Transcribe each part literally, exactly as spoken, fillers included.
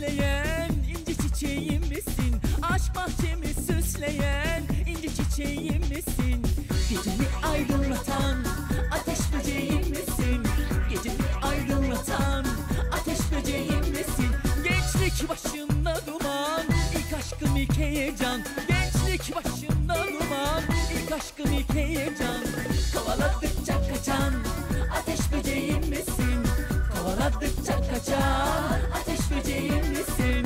süsleyen inci çiçeğim misin? Aşk bahçemi süsleyen inci çiçeğim misin? Gecemi aydınlatan ateş böceğim misin? Gecemi aydınlatan ateş böceğim misin? Gençlik başımda duman, ilk aşkım ilk heyecan. Gençlik başımda duman, ilk aşkım ilk heyecan. Kovaladıkça kaçan ateş böceğim misin? Kovaladıkça kaçan ateş böceğim misin?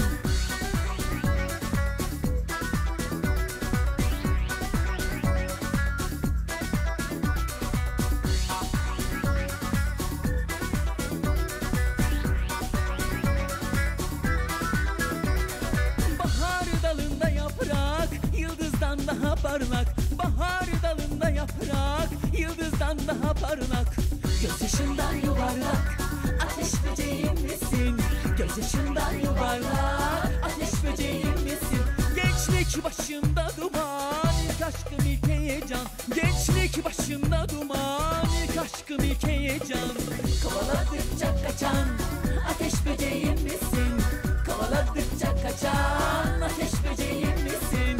Bahar dalında yaprak, yıldızdan daha parlak. Bahar dalında yaprak, yıldızdan daha parlak. Gözyaşından yuvarlak ateş böceğim misin? Gözyaşından yuvarlak ateş böceğim misin? Gençlik başımda duman, ilk aşkım ilk heyecan. Gençlik başımda duman, ilk aşkım ilk heyecan. Kovaladıkça kaçan ateş böceğim misin? Kovaladıkça kaçan ateş böceğim misin?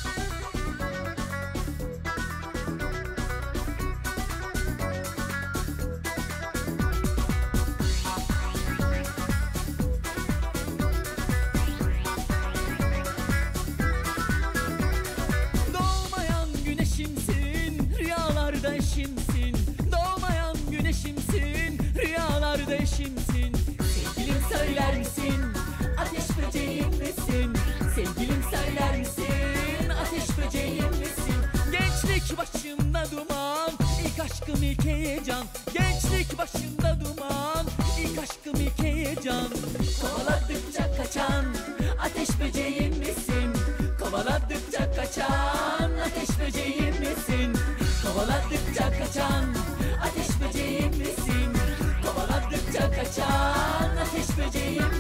Doğmayan güneşimsin, rüyalarda eşimsin. Doğmayan güneşimsin, rüyalarda eşimsin. Sevgilim söyler misin? Ateş böceğim misin? Sevgilim söyler misin? Ateş böceğim misin? Gençlik başımda duman, ilk aşkım ilk heyecan. Gençlik başımda duman, ilk aşkım ilk heyecan. Kovaladıkça kaçan ateş böceğim misin? Kovaladıkça kaçan ateş böceğim misin? Kovaladıkça kaçan ateş böceğim misin? Kovaladıkça kaçan ateş böceğim